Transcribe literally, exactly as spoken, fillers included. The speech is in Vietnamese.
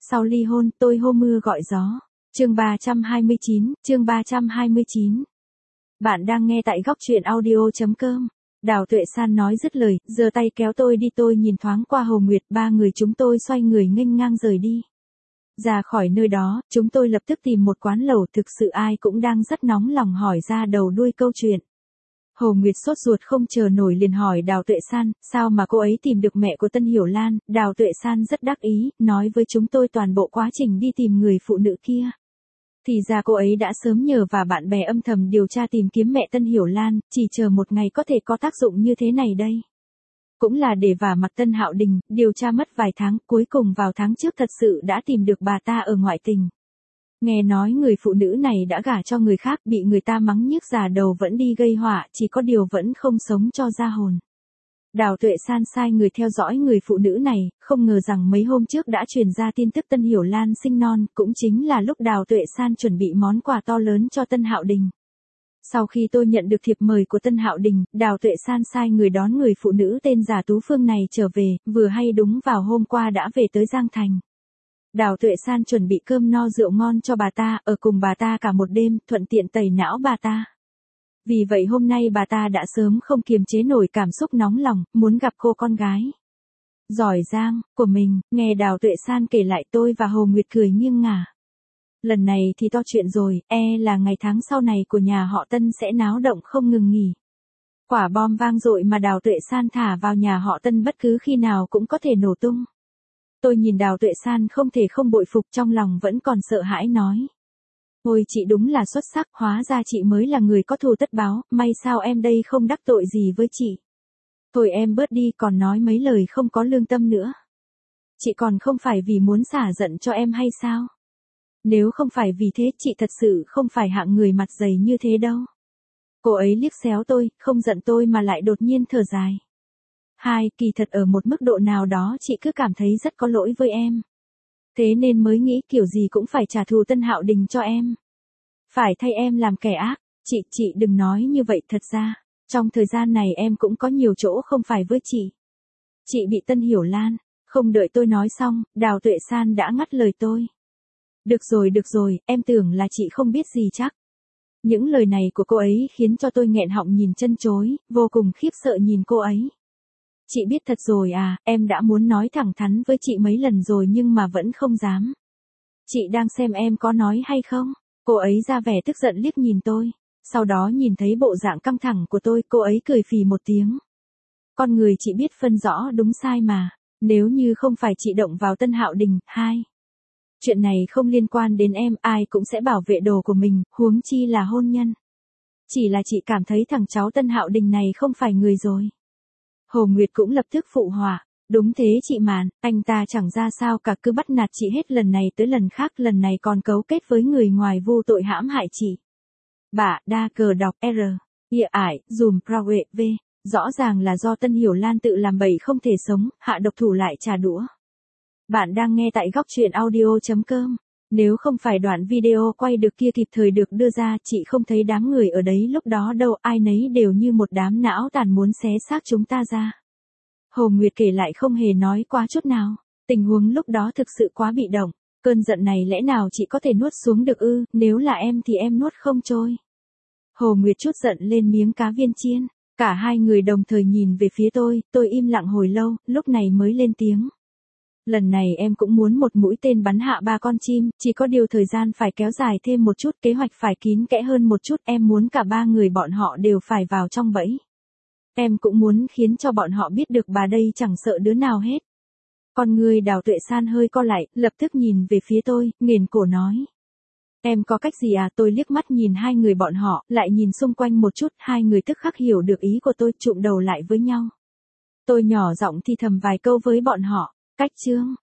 Sau ly hôn, tôi hô mưa gọi gió. Chương ba trăm hai mươi chín, chương ba trăm hai mươi chín. Bạn đang nghe tại góc truyện audio chấm com. Đào Tuệ San nói dứt lời, giơ tay kéo tôi đi, tôi nhìn thoáng qua Hồ Nguyệt, ba người chúng tôi xoay người nghênh ngang rời đi. Ra khỏi nơi đó, chúng tôi lập tức tìm một quán lẩu, thực sự ai cũng đang rất nóng lòng hỏi ra đầu đuôi câu chuyện. Hồ Nguyệt sốt ruột không chờ nổi liền hỏi Đào Tuệ San, sao mà cô ấy tìm được mẹ của Tân Hiểu Lan. Đào Tuệ San rất đắc ý, nói với chúng tôi toàn bộ quá trình đi tìm người phụ nữ kia. Thì ra cô ấy đã sớm nhờ và bạn bè âm thầm điều tra tìm kiếm mẹ Tân Hiểu Lan, chỉ chờ một ngày có thể có tác dụng như thế này đây. Cũng là để vả mặt Tân Hạo Đình, điều tra mất vài tháng, cuối cùng vào tháng trước thật sự đã tìm được bà ta ở ngoại tình. Nghe nói người phụ nữ này đã gả cho người khác, bị người ta mắng nhức già đầu vẫn đi gây họa, chỉ có điều vẫn không sống cho ra hồn. Đào Tuệ San sai người theo dõi người phụ nữ này, không ngờ rằng mấy hôm trước đã truyền ra tin tức Tân Hiểu Lan sinh non, cũng chính là lúc Đào Tuệ San chuẩn bị món quà to lớn cho Tân Hạo Đình. Sau khi tôi nhận được thiệp mời của Tân Hạo Đình, Đào Tuệ San sai người đón người phụ nữ tên Giả Tú Phương này trở về, vừa hay đúng vào hôm qua đã về tới Giang Thành. Đào Tuệ San chuẩn bị cơm no rượu ngon cho bà ta, ở cùng bà ta cả một đêm, thuận tiện tẩy não bà ta. Vì vậy hôm nay bà ta đã sớm không kiềm chế nổi cảm xúc nóng lòng, muốn gặp cô con gái giỏi giang của mình. Nghe Đào Tuệ San kể lại, tôi và Hồ Nguyệt cười nghiêng ngả. Lần này thì to chuyện rồi, e là ngày tháng sau này của nhà họ Tân sẽ náo động không ngừng nghỉ. Quả bom vang dội mà Đào Tuệ San thả vào nhà họ Tân bất cứ khi nào cũng có thể nổ tung. Tôi nhìn Đào Tuệ San không thể không bội phục, trong lòng vẫn còn sợ hãi nói. Ôi chị đúng là xuất sắc, hóa ra chị mới là người có thù tất báo, may sao em đây không đắc tội gì với chị. Thôi em bớt đi, còn nói mấy lời không có lương tâm nữa. Chị còn không phải vì muốn xả giận cho em hay sao? Nếu không phải vì thế chị thật sự không phải hạng người mặt dày như thế đâu. Cô ấy liếc xéo tôi, không giận tôi mà lại đột nhiên thở dài. Hai, kỳ thật ở một mức độ nào đó chị cứ cảm thấy rất có lỗi với em. Thế nên mới nghĩ kiểu gì cũng phải trả thù Tân Hạo Đình cho em. Phải thay em làm kẻ ác. Chị, chị đừng nói như vậy, thật ra, trong thời gian này em cũng có nhiều chỗ không phải với chị. Chị bị Tân Hiểu Lan. Không đợi tôi nói xong, Đào Tuệ San đã ngắt lời tôi. Được rồi, được rồi, em tưởng là chị không biết gì chắc. Những lời này của cô ấy khiến cho tôi nghẹn họng nhìn chân chối, vô cùng khiếp sợ nhìn cô ấy. Chị biết thật rồi à, em đã muốn nói thẳng thắn với chị mấy lần rồi nhưng mà vẫn không dám. Chị đang xem em có nói hay không? Cô ấy ra vẻ tức giận liếc nhìn tôi. Sau đó nhìn thấy bộ dạng căng thẳng của tôi, cô ấy cười phì một tiếng. Con người chị biết phân rõ đúng sai mà. Nếu như không phải chị động vào Tân Hạo Đình, hai. Chuyện này không liên quan đến em, ai cũng sẽ bảo vệ đồ của mình, huống chi là hôn nhân. Chỉ là chị cảm thấy thằng cháu Tân Hạo Đình này không phải người rồi. Hồ Nguyệt cũng lập tức phụ họa. Đúng thế chị Mạn, anh ta chẳng ra sao cả, cứ bắt nạt chị hết lần này tới lần khác, lần này còn cấu kết với người ngoài vô tội hãm hại chị. Bả, đa cờ đọc R, địa ải, dùm prowe V. Rõ ràng là do Tân Hiểu Lan tự làm bậy không thể sống, hạ độc thủ lại trả đũa. Bạn đang nghe tại góc truyện audio chấm com. Nếu không phải đoạn video quay được kia kịp thời được đưa ra, chị không thấy đám người ở đấy lúc đó đâu, ai nấy đều như một đám não tàn muốn xé xác chúng ta ra. Hồ Nguyệt kể lại không hề nói quá chút nào. Tình huống lúc đó thực sự quá bị động. Cơn giận này lẽ nào chị có thể nuốt xuống được ư, nếu là em thì em nuốt không trôi. Hồ Nguyệt chút giận lên miếng cá viên chiên. Cả hai người đồng thời nhìn về phía tôi, tôi im lặng hồi lâu, lúc này mới lên tiếng. Lần này em cũng muốn một mũi tên bắn hạ ba con chim, chỉ có điều thời gian phải kéo dài thêm một chút, kế hoạch phải kín kẽ hơn một chút, em muốn cả ba người bọn họ đều phải vào trong bẫy. Em cũng muốn khiến cho bọn họ biết được bà đây chẳng sợ đứa nào hết. Con người Đào Tuệ San hơi co lại, lập tức nhìn về phía tôi, nghển cổ nói. Em có cách gì à? Tôi liếc mắt nhìn hai người bọn họ, lại nhìn xung quanh một chút, hai người tức khắc hiểu được ý của tôi, chụm đầu lại với nhau. Tôi nhỏ giọng thì thầm vài câu với bọn họ. Cách chương